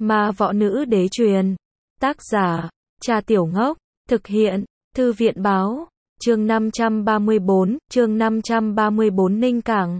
Ma võ nữ đế truyền. Tác giả, Trà Tiểu Ngốc. Thực hiện, Thư viện báo. Chương 534 Ninh Cảng.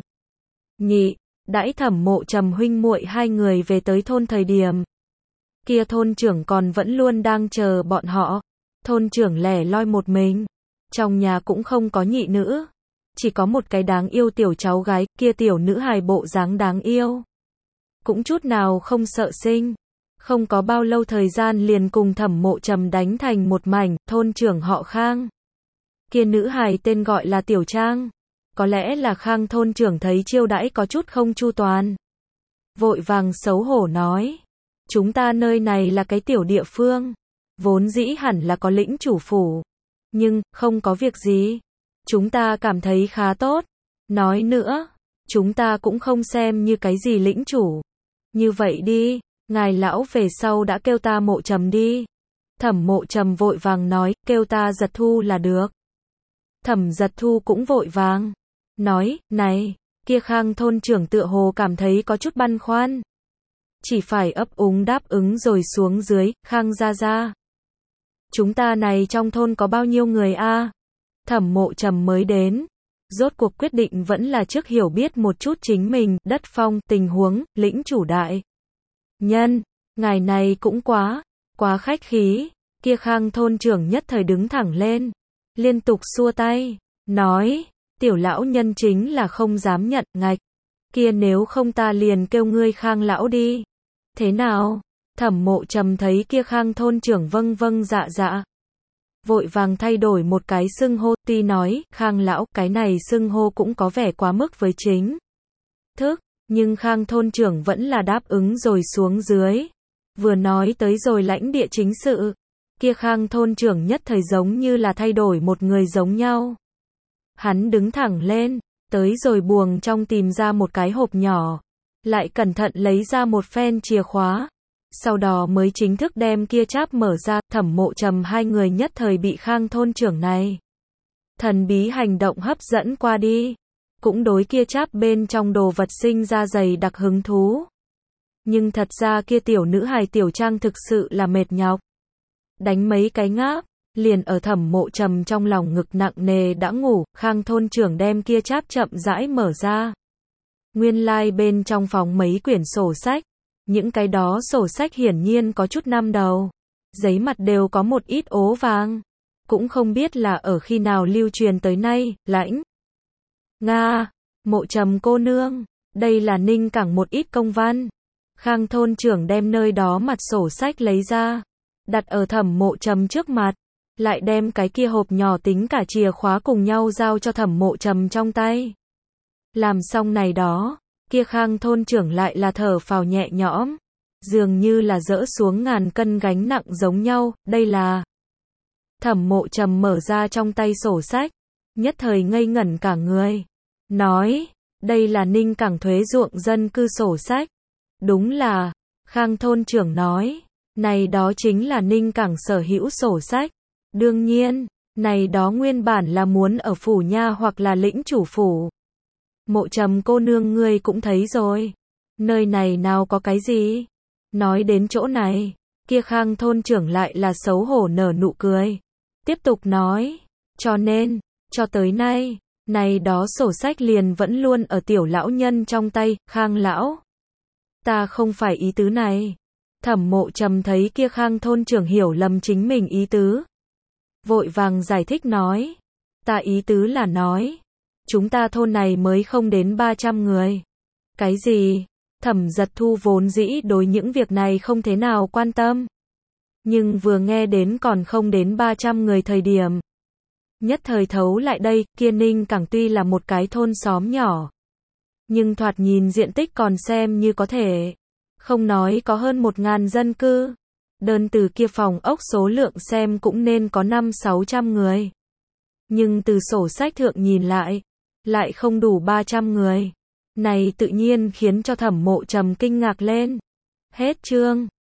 Nhị, đãi Thẩm Mộ Trầm huynh muội hai người về tới thôn thời điểm. Kia thôn trưởng còn vẫn luôn đang chờ bọn họ. Thôn trưởng lẻ loi một mình. Trong nhà cũng không có nhị nữ. Chỉ có một cái đáng yêu tiểu cháu gái, kia tiểu nữ hài bộ dáng đáng yêu. Cũng chút nào không sợ sinh. Không có bao lâu thời gian liền cùng Thẩm Mộ Trầm đánh thành một mảnh, thôn trưởng họ Khang. Kia nữ hài tên gọi là Tiểu Trang. Có lẽ là Khang thôn trưởng thấy chiêu đãi có chút không chu toàn. Vội vàng xấu hổ nói. Chúng ta nơi này là cái tiểu địa phương. Vốn dĩ hẳn là có lĩnh chủ phủ. Nhưng, không có việc gì. Chúng ta cảm thấy khá tốt. Nói nữa, chúng ta cũng không xem như cái gì lĩnh chủ. Như vậy đi, ngài lão về sau đã kêu ta Mộ Trầm đi. Thẩm Mộ Trầm vội vàng nói, kêu ta Giật Thu là được. Thẩm Giật Thu cũng vội vàng. Nói, này, kia Khang thôn trưởng tựa hồ cảm thấy có chút băn khoăn. Chỉ phải ấp úng đáp ứng rồi xuống dưới, Khang ra ra. Chúng ta này trong thôn có bao nhiêu người a? Thẩm Mộ Trầm mới đến. Rốt cuộc quyết định vẫn là trước hiểu biết một chút chính mình, đất phong, tình huống, lĩnh chủ đại. Nhân, ngài này cũng quá khách khí. Kia Khang thôn trưởng nhất thời đứng thẳng lên. Liên tục xua tay, nói, tiểu lão nhân chính là không dám nhận, ngạch. Kia nếu không ta liền kêu ngươi Khang lão đi. Thế nào? Thẩm Mộ Trầm thấy kia Khang thôn trưởng vâng vâng dạ dạ. Vội vàng thay đổi một cái xưng hô, tuy nói, Khang lão, cái này xưng hô cũng có vẻ quá mức với chính thức, nhưng Khang thôn trưởng vẫn là đáp ứng rồi xuống dưới. Vừa nói tới rồi lãnh địa chính sự, kia Khang thôn trưởng nhất thời giống như là thay đổi một người giống nhau. Hắn đứng thẳng lên, tới rồi buồng trong tìm ra một cái hộp nhỏ, lại cẩn thận lấy ra một phen chìa khóa. Sau đó mới chính thức đem kia cháp mở ra. Thẩm Mộ Trầm hai người nhất thời bị Khang thôn trưởng này thần bí hành động hấp dẫn qua đi. Cũng đối kia cháp bên trong đồ vật sinh ra dày đặc hứng thú. Nhưng thật ra kia tiểu nữ hài Tiểu Trang thực sự là mệt nhọc. Đánh mấy cái ngáp, liền ở Thẩm Mộ Trầm trong lòng ngực nặng nề đã ngủ. Khang thôn trưởng đem kia cháp chậm rãi mở ra. Nguyên lai bên trong phòng mấy quyển sổ sách. Những cái đó sổ sách hiển nhiên có chút năm đầu. Giấy mặt đều có một ít ố vàng. Cũng không biết là ở khi nào lưu truyền tới nay. Lãnh Nga, Mộ Trầm cô nương, đây là Ninh Cảng một ít công văn. Khang thôn trưởng đem nơi đó mặt sổ sách lấy ra, đặt ở Thẩm Mộ Trầm trước mặt, lại đem cái kia hộp nhỏ tính cả chìa khóa cùng nhau giao cho Thẩm Mộ Trầm trong tay. Làm xong này đó, kia Khang thôn trưởng lại là thở phào nhẹ nhõm, dường như là dỡ xuống ngàn cân gánh nặng giống nhau. Đây là Thẩm Mộ Trầm mở ra trong tay sổ sách, nhất thời ngây ngẩn cả người, nói, đây là Ninh Cảng thuế ruộng dân cư sổ sách. Đúng là, Khang thôn trưởng nói, này đó chính là Ninh Cảng sở hữu sổ sách. Đương nhiên, này đó nguyên bản là muốn ở phủ nha hoặc là lĩnh chủ phủ. Mộ Trầm cô nương ngươi cũng thấy rồi. Nơi này nào có cái gì? Nói đến chỗ này, kia Khang thôn trưởng lại là xấu hổ nở nụ cười. Tiếp tục nói, cho nên, cho tới nay, này đó sổ sách liền vẫn luôn ở tiểu lão nhân trong tay. Khang lão, ta không phải ý tứ này. Thẩm Mộ Trầm thấy kia Khang thôn trưởng hiểu lầm chính mình ý tứ. Vội vàng giải thích nói, ta ý tứ là nói, chúng ta thôn này mới không đến 300 người. Cái gì? Thẩm Giật Thu vốn dĩ đối những việc này không thế nào quan tâm. Nhưng vừa nghe đến còn không đến 300 người thời điểm. Nhất thời thấu lại đây, kia Ninh Cảng tuy là một cái thôn xóm nhỏ. Nhưng thoạt nhìn diện tích còn xem như có thể. Không nói có hơn 1000 dân cư. Đơn từ kia phòng ốc số lượng xem cũng nên có 500-600 người. Nhưng từ sổ sách thượng nhìn lại không đủ 300 người. Này tự nhiên khiến cho Thẩm Mộ Trầm kinh ngạc lên. Hết chương.